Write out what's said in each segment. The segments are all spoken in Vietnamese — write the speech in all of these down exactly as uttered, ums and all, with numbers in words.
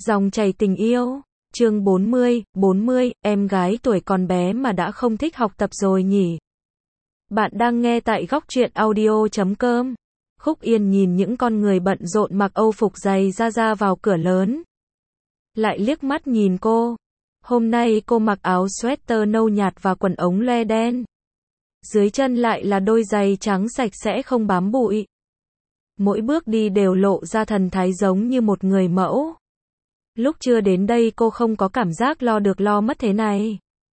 Dòng chảy tình yêu, chương bốn mươi, bốn mươi, em gái tuổi còn bé mà đã không thích học tập rồi nhỉ? Bạn đang nghe tại góc truyện audio chấm com. Khúc Yên nhìn những con người bận rộn mặc âu phục dày ra ra vào cửa lớn. Lại liếc mắt nhìn cô. Hôm nay cô mặc áo sweater nâu nhạt và quần ống loe đen. Dưới chân lại là đôi giày trắng sạch sẽ không bám bụi. Mỗi bước đi đều lộ ra thần thái giống như một người mẫu. Lúc chưa đến đây cô không có cảm giác lo được lo mất thế này.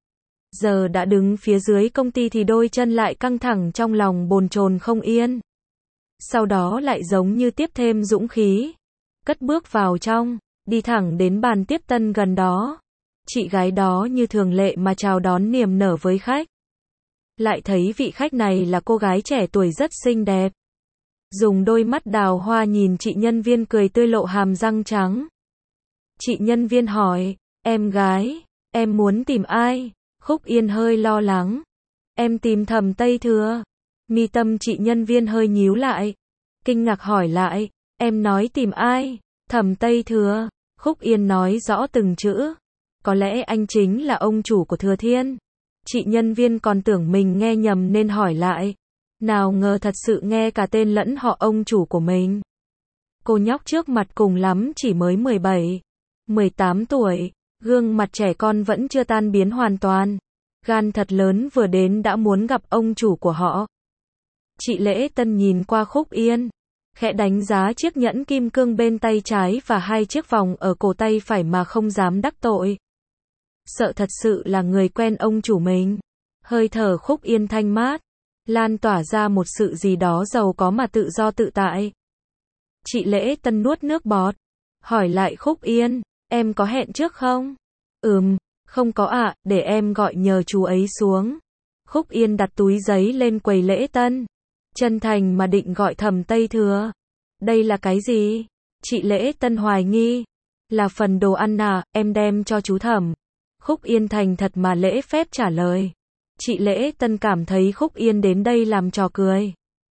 Giờ đã đứng phía dưới công ty thì đôi chân lại căng thẳng, trong lòng bồn chồn không yên. Sau đó lại giống như tiếp thêm dũng khí. Cất bước vào trong, đi thẳng đến bàn tiếp tân gần đó. Chị gái đó như thường lệ mà chào đón niềm nở với khách. Lại thấy vị khách này là cô gái trẻ tuổi rất xinh đẹp. Dùng đôi mắt đào hoa nhìn chị nhân viên cười tươi lộ hàm răng trắng. Chị nhân viên hỏi, em gái, em muốn tìm ai? Khúc Yên hơi lo lắng. Em tìm Thẩm Tây Thừa. Mi tâm chị nhân viên hơi nhíu lại. Kinh ngạc hỏi lại, em nói tìm ai? Thẩm Tây Thừa. Khúc Yên nói rõ từng chữ. Có lẽ anh chính là ông chủ của Thừa Thiên. Chị nhân viên còn tưởng mình nghe nhầm nên hỏi lại. Nào ngờ thật sự nghe cả tên lẫn họ ông chủ của mình. Cô nhóc trước mặt cùng lắm chỉ mới mười bảy, mười tám tuổi, gương mặt trẻ con vẫn chưa tan biến hoàn toàn. Gan thật lớn, vừa đến đã muốn gặp ông chủ của họ. Chị Lễ Tân nhìn qua Khúc Yên, khẽ đánh giá chiếc nhẫn kim cương bên tay trái và hai chiếc vòng ở cổ tay phải mà không dám đắc tội. Sợ thật sự là người quen ông chủ mình. Hơi thở Khúc Yên thanh mát, lan tỏa ra một sự gì đó giàu có mà tự do tự tại. Chị Lễ Tân nuốt nước bọt, hỏi lại Khúc Yên, em có hẹn trước không? Ừm, không có ạ, à, để em gọi nhờ chú ấy xuống. Khúc Yên đặt túi giấy lên quầy Lễ Tân. Chân thành mà định gọi Thẩm Tây Thừa. Đây là cái gì? Chị Lễ Tân hoài nghi. Là phần đồ ăn à, em đem cho chú Thẩm. Khúc Yên thành thật mà lễ phép trả lời. Chị Lễ Tân cảm thấy Khúc Yên đến đây làm trò cười.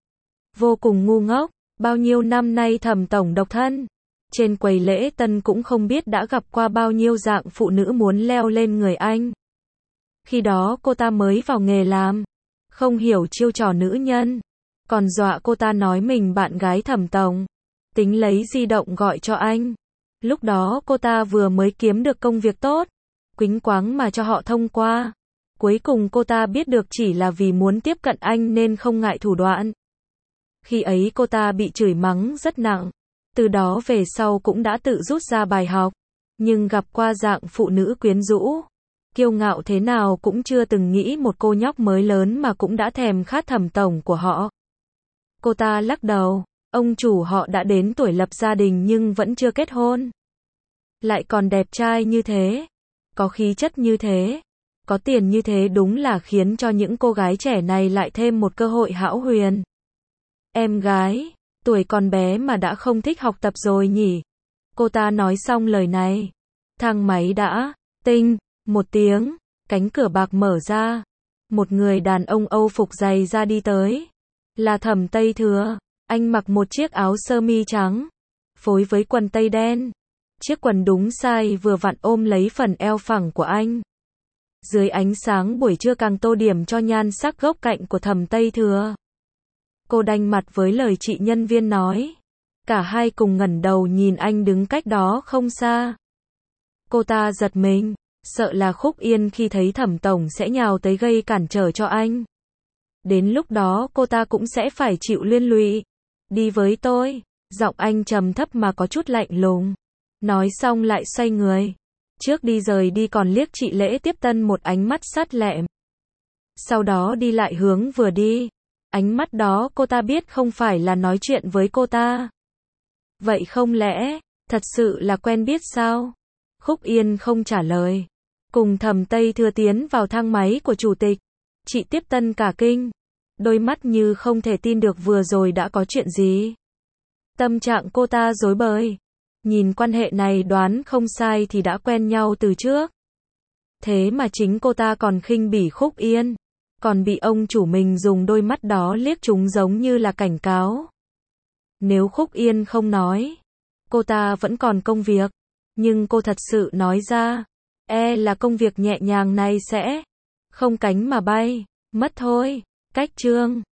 Vô cùng ngu ngốc, bao nhiêu năm nay Thẩm tổng độc thân. Trên quầy Lễ Tân cũng không biết đã gặp qua bao nhiêu dạng phụ nữ muốn leo lên người anh. Khi đó cô ta mới vào nghề làm, không hiểu chiêu trò nữ nhân, còn dọa cô ta nói mình bạn gái Thẩm tổng, tính lấy di động gọi cho anh. Lúc đó cô ta vừa mới kiếm được công việc tốt, quýnh quáng mà cho họ thông qua. Cuối cùng cô ta biết được chỉ là vì muốn tiếp cận anh nên không ngại thủ đoạn. Khi ấy cô ta bị chửi mắng rất nặng. Từ đó về sau cũng đã tự rút ra bài học. Nhưng gặp qua dạng phụ nữ quyến rũ, kiêu ngạo thế nào cũng chưa từng nghĩ một cô nhóc mới lớn mà cũng đã thèm khát Thẩm tổng của họ. Cô ta lắc đầu, ông chủ họ đã đến tuổi lập gia đình nhưng vẫn chưa kết hôn. Lại còn đẹp trai như thế, có khí chất như thế, có tiền như thế, đúng là khiến cho những cô gái trẻ này lại thêm một cơ hội hão huyền. Em gái, tuổi còn bé mà đã không thích học tập rồi nhỉ? Cô ta nói xong lời này, thang máy đã tinh một tiếng, cánh cửa bạc mở ra. Một người đàn ông âu phục dày ra đi tới. Là Thẩm Tây Thừa. Anh mặc một chiếc áo sơ mi trắng, phối với quần tây đen. Chiếc quần đúng size vừa vặn ôm lấy phần eo phẳng của anh. Dưới ánh sáng buổi trưa càng tô điểm cho nhan sắc góc cạnh của Thẩm Tây Thừa. Cô đanh mặt với lời chị nhân viên nói. Cả hai cùng ngẩng đầu nhìn anh đứng cách đó không xa. Cô ta giật mình, sợ là Khúc Yên khi thấy Thẩm tổng sẽ nhào tới gây cản trở cho anh. Đến lúc đó cô ta cũng sẽ phải chịu liên lụy. Đi với tôi. Giọng anh trầm thấp mà có chút lạnh lùng. Nói xong lại xoay người. Trước đi rời đi còn liếc chị Lễ Tiếp Tân một ánh mắt sát lẹm. Sau đó đi lại hướng vừa đi. Ánh mắt đó cô ta biết không phải là nói chuyện với cô ta. Vậy không lẽ, thật sự là quen biết sao? Khúc Yên không trả lời. Cùng Thẩm Tây Thừa tiến vào thang máy của chủ tịch. Chị Tiếp Tân cả kinh. Đôi mắt như không thể tin được vừa rồi đã có chuyện gì. Tâm trạng cô ta rối bời. Nhìn quan hệ này đoán không sai thì đã quen nhau từ trước. Thế mà chính cô ta còn khinh bỉ Khúc Yên. Còn bị ông chủ mình dùng đôi mắt đó liếc chúng giống như là cảnh cáo. Nếu Khúc Yên không nói, cô ta vẫn còn công việc. Nhưng cô thật sự nói ra, e là công việc nhẹ nhàng này sẽ không cánh mà bay, mất thôi. Cách chương